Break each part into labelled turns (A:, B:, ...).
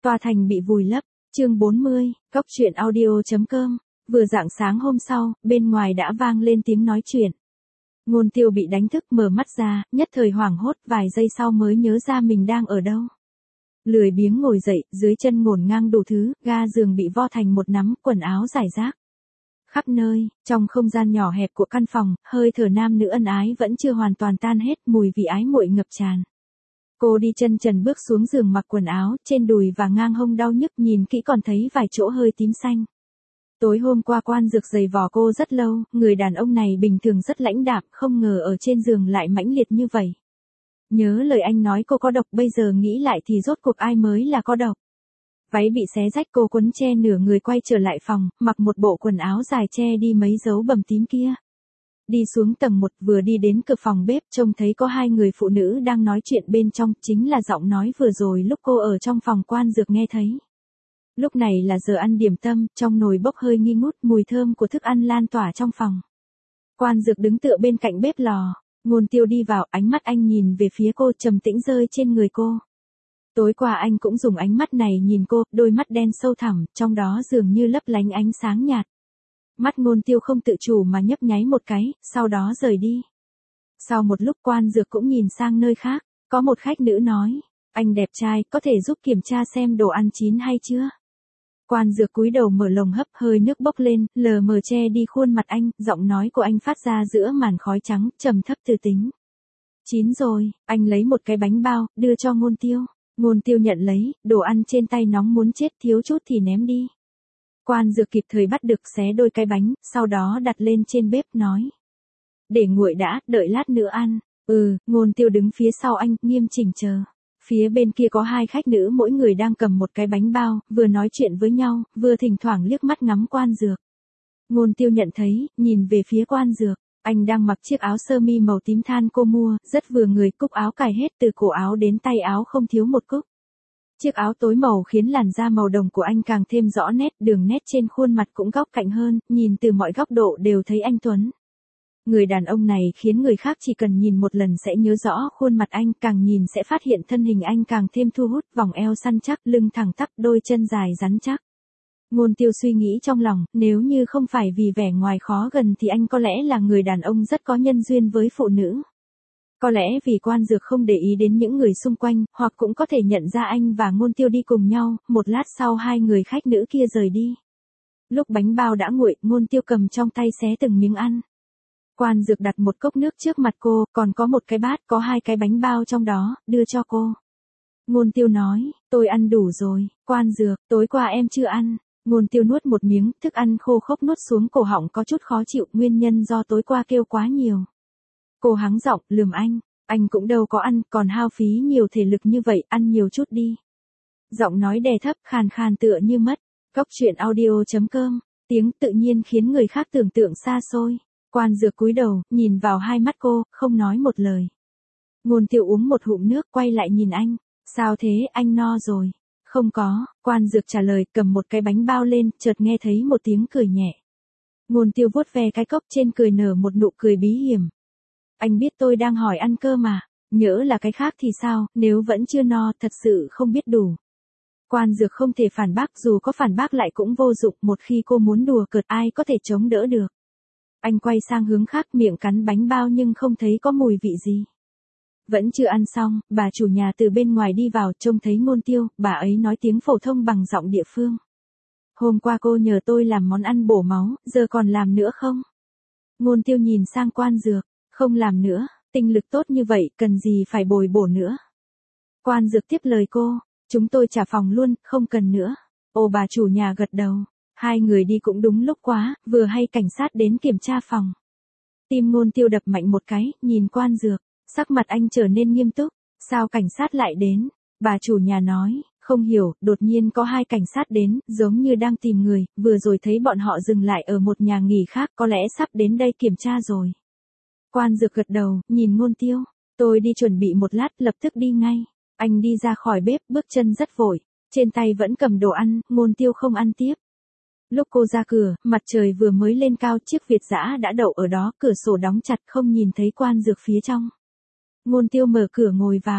A: Tòa thành bị vùi lấp, chương 40, góc truyện audio.com, vừa rạng sáng hôm sau, bên ngoài đã vang lên tiếng nói chuyện. Ngôn Tiêu bị đánh thức mở mắt ra, nhất thời hoảng hốt vài giây sau mới nhớ ra mình đang ở đâu. Lười biếng ngồi dậy, dưới chân ngổn ngang đủ thứ, ga giường bị vo thành một nắm, quần áo rải rác khắp nơi, trong không gian nhỏ hẹp của căn phòng, hơi thở nam nữ ân ái vẫn chưa hoàn toàn tan hết, mùi vị ái muội ngập tràn. Cô đi chân trần bước xuống giường mặc quần áo, trên đùi và ngang hông đau nhức nhìn kỹ còn thấy vài chỗ hơi tím xanh. Tối hôm qua Quan Dược giày vò cô rất lâu, người đàn ông này bình thường rất lãnh đạm, không ngờ ở trên giường lại mãnh liệt như vậy. Nhớ lời anh nói cô có độc, bây giờ nghĩ lại thì rốt cuộc ai mới là có độc. Váy bị xé rách, cô quấn che nửa người quay trở lại phòng, mặc một bộ quần áo dài che đi mấy dấu bầm tím kia. Đi xuống tầng 1, vừa đi đến cửa phòng bếp, trông thấy có hai người phụ nữ đang nói chuyện bên trong, chính là giọng nói vừa rồi lúc cô ở trong phòng Quan Dược nghe thấy. Lúc này là giờ ăn điểm tâm, trong nồi bốc hơi nghi ngút, mùi thơm của thức ăn lan tỏa trong phòng. Quan Dược đứng tựa bên cạnh bếp lò, Ngôn Tiêu đi vào, ánh mắt anh nhìn về phía cô, trầm tĩnh rơi trên người cô. Tối qua anh cũng dùng ánh mắt này nhìn cô, đôi mắt đen sâu thẳm, trong đó dường như lấp lánh ánh sáng nhạt. Mắt Ngôn Tiêu không tự chủ mà nhấp nháy một cái, sau đó rời đi. Sau một lúc Quan Dược cũng nhìn sang nơi khác, có một khách nữ nói, anh đẹp trai, có thể giúp kiểm tra xem đồ ăn chín hay chưa? Quan Dược cúi đầu mở lồng hấp, hơi nước bốc lên, lờ mờ che đi khuôn mặt anh, giọng nói của anh phát ra giữa màn khói trắng, trầm thấp từ tính. Chín rồi, anh lấy một cái bánh bao, đưa cho Ngôn Tiêu. Ngôn Tiêu nhận lấy, đồ ăn trên tay nóng muốn chết, thiếu chút thì ném đi. Quan Dược kịp thời bắt được, xé đôi cái bánh, sau đó đặt lên trên bếp nói. Để nguội đã, đợi lát nữa ăn. Ngôn Tiêu đứng phía sau anh, nghiêm chỉnh chờ. Phía bên kia có hai khách nữ mỗi người đang cầm một cái bánh bao, vừa nói chuyện với nhau, vừa thỉnh thoảng liếc mắt ngắm Quan Dược. Ngôn Tiêu nhận thấy, nhìn về phía Quan Dược, anh đang mặc chiếc áo sơ mi màu tím than cô mua, rất vừa người, cúc áo cài hết từ cổ áo đến tay áo không thiếu một cúc. Chiếc áo tối màu khiến làn da màu đồng của anh càng thêm rõ nét, đường nét trên khuôn mặt cũng góc cạnh hơn, nhìn từ mọi góc độ đều thấy anh tuấn. Người đàn ông này khiến người khác chỉ cần nhìn một lần sẽ nhớ rõ khuôn mặt anh, càng nhìn sẽ phát hiện thân hình anh càng thêm thu hút, vòng eo săn chắc, lưng thẳng tắp, đôi chân dài rắn chắc. Ngôn Tiêu suy nghĩ trong lòng, nếu như không phải vì vẻ ngoài khó gần thì anh có lẽ là người đàn ông rất có nhân duyên với phụ nữ. Có lẽ vì Quan Dược không để ý đến những người xung quanh, hoặc cũng có thể nhận ra anh và Ngôn Tiêu đi cùng nhau, một lát sau hai người khách nữ kia rời đi. Lúc bánh bao đã nguội, Ngôn Tiêu cầm trong tay xé từng miếng ăn. Quan Dược đặt một cốc nước trước mặt cô, còn có một cái bát có hai cái bánh bao trong đó, đưa cho cô. Ngôn Tiêu nói, tôi ăn đủ rồi. Quan Dược, tối qua em chưa ăn. Ngôn Tiêu nuốt một miếng, thức ăn khô khốc nuốt xuống cổ họng có chút khó chịu, nguyên nhân do tối qua kêu quá nhiều. Cô hắng giọng, lườm anh cũng đâu có ăn, còn hao phí nhiều thể lực như vậy, ăn nhiều chút đi. Giọng nói đè thấp, khàn khàn tựa như mất. Góc truyện audio.com, tiếng tự nhiên khiến người khác tưởng tượng xa xôi. Quan Dược cúi đầu, nhìn vào hai mắt cô, không nói một lời. Ngôn Tiêu uống một hụm nước, quay lại nhìn anh. Sao thế, anh no rồi? Không có, Quan Dược trả lời, cầm một cái bánh bao lên, chợt nghe thấy một tiếng cười nhẹ. Ngôn Tiêu vuốt ve cái cốc trên, cười nở một nụ cười bí hiểm. Anh biết tôi đang hỏi ăn cơ mà, nhỡ là cái khác thì sao, nếu vẫn chưa no, thật sự không biết đủ. Quan Dược không thể phản bác, dù có phản bác lại cũng vô dụng, một khi cô muốn đùa cợt ai có thể chống đỡ được. Anh quay sang hướng khác, miệng cắn bánh bao nhưng không thấy có mùi vị gì. Vẫn chưa ăn xong, bà chủ nhà từ bên ngoài đi vào, trông thấy Ngôn Tiêu, bà ấy nói tiếng phổ thông bằng giọng địa phương. Hôm qua cô nhờ tôi làm món ăn bổ máu, giờ còn làm nữa không? Ngôn Tiêu nhìn sang Quan Dược, không làm nữa, tinh lực tốt như vậy, cần gì phải bồi bổ nữa. Quan Dược tiếp lời cô, chúng tôi trả phòng luôn, không cần nữa. Ồ, bà chủ nhà gật đầu. Hai người đi cũng đúng lúc quá, vừa hay cảnh sát đến kiểm tra phòng. Tim Ngôn Tiêu đập mạnh một cái, nhìn Quan Dược, sắc mặt anh trở nên nghiêm túc. Sao cảnh sát lại đến? Bà chủ nhà nói, không hiểu, đột nhiên có hai cảnh sát đến, giống như đang tìm người, vừa rồi thấy bọn họ dừng lại ở một nhà nghỉ khác, có lẽ sắp đến đây kiểm tra rồi. Quan Dược gật đầu, nhìn Ngôn Tiêu, tôi đi chuẩn bị một lát, lập tức đi ngay. Anh đi ra khỏi bếp, bước chân rất vội, trên tay vẫn cầm đồ ăn, Ngôn Tiêu không ăn tiếp. Lúc cô ra cửa, mặt trời vừa mới lên cao, chiếc Việt dã đã đậu ở đó, cửa sổ đóng chặt, không nhìn thấy Quan Dược phía trong. Ngôn Tiêu mở cửa ngồi vào.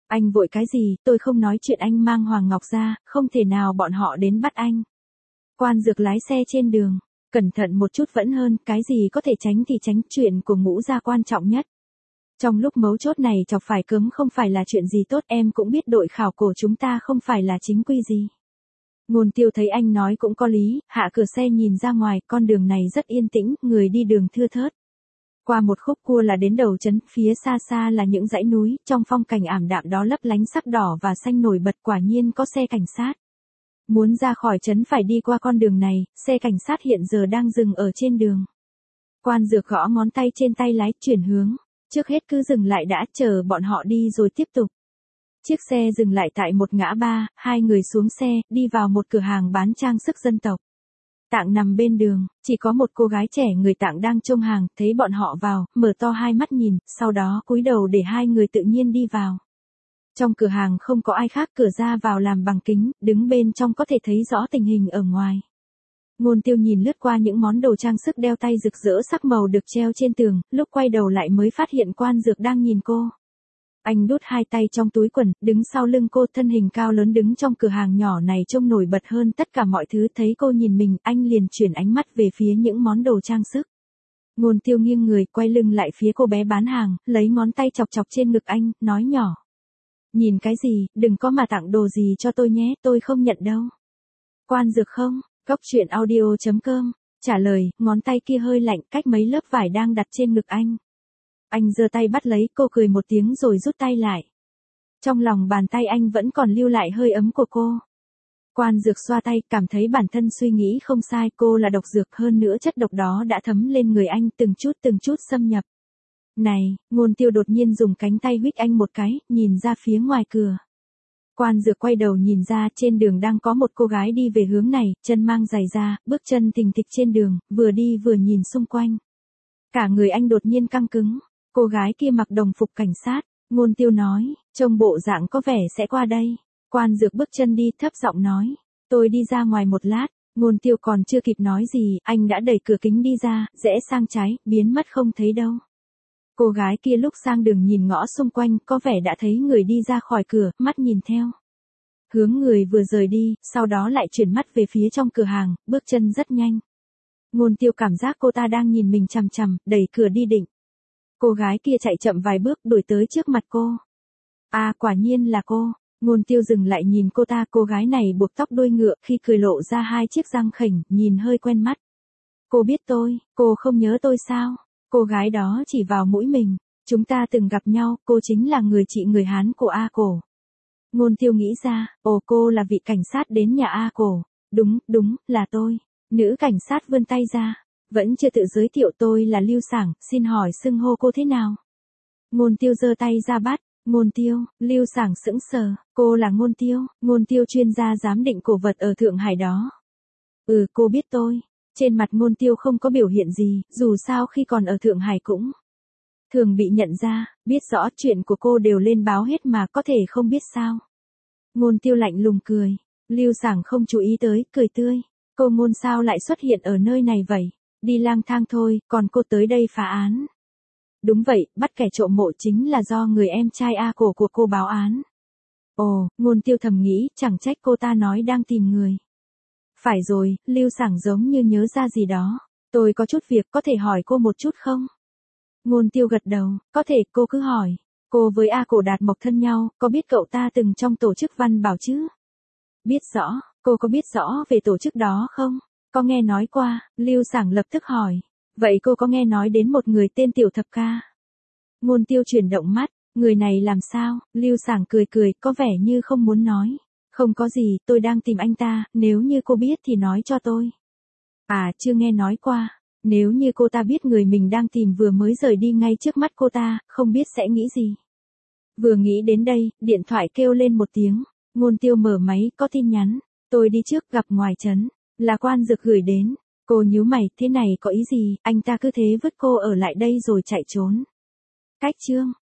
A: Anh vội cái gì, tôi không nói chuyện anh mang Hoàng Ngọc ra, không thể nào bọn họ đến bắt anh. Quan Dược lái xe trên đường, cẩn thận một chút vẫn hơn, cái gì có thể tránh thì tránh, chuyện của Ngũ gia quan trọng nhất. Trong lúc mấu chốt này chọc phải cấm không phải là chuyện gì tốt, em cũng biết đội khảo cổ chúng ta không phải là chính quy gì. Ngôn Tiêu thấy anh nói cũng có lý, hạ cửa xe nhìn ra ngoài, con đường này rất yên tĩnh, người đi đường thưa thớt. Qua một khúc cua là đến đầu trấn, phía xa xa là những dãy núi, trong phong cảnh ảm đạm đó lấp lánh sắc đỏ và xanh nổi bật, quả nhiên có xe cảnh sát. Muốn ra khỏi trấn phải đi qua con đường này, xe cảnh sát hiện giờ đang dừng ở trên đường. Quan Dược gõ ngón tay trên tay lái, chuyển hướng. Trước hết cứ dừng lại đã, chờ bọn họ đi rồi tiếp tục. Chiếc xe dừng lại tại một ngã ba, hai người xuống xe, đi vào một cửa hàng bán trang sức dân tộc. Tạng nằm bên đường, chỉ có một cô gái trẻ người Tạng đang trông hàng, thấy bọn họ vào, mở to hai mắt nhìn, sau đó cúi đầu để hai người tự nhiên đi vào. Trong cửa hàng không có ai khác, cửa ra vào làm bằng kính, đứng bên trong có thể thấy rõ tình hình ở ngoài. Ngôn Tiêu nhìn lướt qua những món đồ trang sức đeo tay rực rỡ sắc màu được treo trên tường, lúc quay đầu lại mới phát hiện Quan Dược đang nhìn cô. Anh đút hai tay trong túi quần, đứng sau lưng cô, thân hình cao lớn đứng trong cửa hàng nhỏ này trông nổi bật hơn tất cả mọi thứ, thấy cô nhìn mình, anh liền chuyển ánh mắt về phía những món đồ trang sức. Ngôn Tiêu nghiêng người, quay lưng lại phía cô bé bán hàng, lấy ngón tay chọc chọc trên ngực anh, nói nhỏ. Nhìn cái gì, đừng có mà tặng đồ gì cho tôi nhé, tôi không nhận đâu. Quan Dược không? Cốc truyện audio.com trả lời, ngón tay kia hơi lạnh, cách mấy lớp vải đang đặt trên ngực anh. Anh giơ tay bắt lấy, cô cười một tiếng rồi rút tay lại. Trong lòng bàn tay anh vẫn còn lưu lại hơi ấm của cô. Quan Dược xoa tay, cảm thấy bản thân suy nghĩ không sai, cô là độc dược, hơn nữa chất độc đó đã thấm lên người anh từng chút xâm nhập. Này, Ngôn Tiêu đột nhiên dùng cánh tay huých anh một cái, nhìn ra phía ngoài cửa. Quan Dược quay đầu nhìn ra, trên đường đang có một cô gái đi về hướng này, chân mang giày da, bước chân thình thịch trên đường, vừa đi vừa nhìn xung quanh. Cả người anh đột nhiên căng cứng. Cô gái kia mặc đồng phục cảnh sát, Ngôn Tiêu nói, trông bộ dạng có vẻ sẽ qua đây. Quan Dược bước chân đi, thấp giọng nói, tôi đi ra ngoài một lát. Ngôn Tiêu còn chưa kịp nói gì, anh đã đẩy cửa kính đi ra, rẽ sang trái, biến mất không thấy đâu. Cô gái kia lúc sang đường nhìn ngõ xung quanh, có vẻ đã thấy người đi ra khỏi cửa, mắt nhìn theo. Hướng người vừa rời đi, sau đó lại chuyển mắt về phía trong cửa hàng, bước chân rất nhanh. Ngôn Tiêu cảm giác cô ta đang nhìn mình chằm chằm, đẩy cửa đi định. Cô gái kia chạy chậm vài bước, đuổi tới trước mặt cô. À, quả nhiên là cô. Ngôn Tiêu dừng lại nhìn cô ta, cô gái này buộc tóc đuôi ngựa, khi cười lộ ra hai chiếc răng khểnh, nhìn hơi quen mắt. Cô biết tôi, cô không nhớ tôi sao? Cô gái đó chỉ vào mũi mình. Chúng ta từng gặp nhau, cô chính là người chị người Hán của A Cổ. Ngôn Tiêu nghĩ ra, ồ, cô là vị cảnh sát đến nhà A Cổ. Đúng, là tôi. Nữ cảnh sát vươn tay ra. Vẫn chưa tự giới thiệu, tôi là Lưu Sảng, xin hỏi xưng hô cô thế nào? Ngôn Tiêu giơ tay ra bắt. Ngôn Tiêu, Lưu Sảng sững sờ, cô là Ngôn Tiêu chuyên gia giám định cổ vật ở Thượng Hải đó. Ừ, cô biết tôi. Trên mặt Ngôn Tiêu không có biểu hiện gì, dù sao khi còn ở Thượng Hải cũng thường bị nhận ra, biết rõ chuyện của cô đều lên báo hết mà, có thể không biết sao. Ngôn Tiêu lạnh lùng cười. Lưu Sảng không chú ý tới, cười tươi. Cô Ngôn sao lại xuất hiện ở nơi này vậy? Đi lang thang thôi, còn cô tới đây phá án. Đúng vậy, bắt kẻ trộm mộ chính là do người em trai A Cổ của cô báo án. Ồ, Ngôn Tiêu thầm nghĩ, chẳng trách cô ta nói đang tìm người. Phải rồi, Lưu Sảng giống như nhớ ra gì đó. Tôi có chút việc, có thể hỏi cô một chút không? Ngôn Tiêu gật đầu, có thể, cô cứ hỏi. Cô với A Cổ Đạt Mộc thân nhau, có biết cậu ta từng trong tổ chức Văn Bảo chứ? Biết rõ, cô có biết rõ về tổ chức đó không? Có nghe nói qua, Lưu Sảng lập tức hỏi. Vậy cô có nghe nói đến một người tên Tiểu Thập Ca? Ngôn Tiêu chuyển động mắt, người này làm sao? Lưu Sảng cười, có vẻ như không muốn nói. Không có gì, tôi đang tìm anh ta, nếu như cô biết thì nói cho tôi. À, chưa nghe nói qua. Nếu như cô ta biết người mình đang tìm vừa mới rời đi ngay trước mắt cô ta, không biết sẽ nghĩ gì. Vừa nghĩ đến đây, điện thoại kêu lên một tiếng. Ngôn Tiêu mở máy, có tin nhắn. Tôi đi trước, gặp ngoài trấn. Là Quan Dược gửi đến. Cô nhíu mày, thế này có ý gì, anh ta cứ thế vứt cô ở lại đây rồi chạy trốn. Cách chương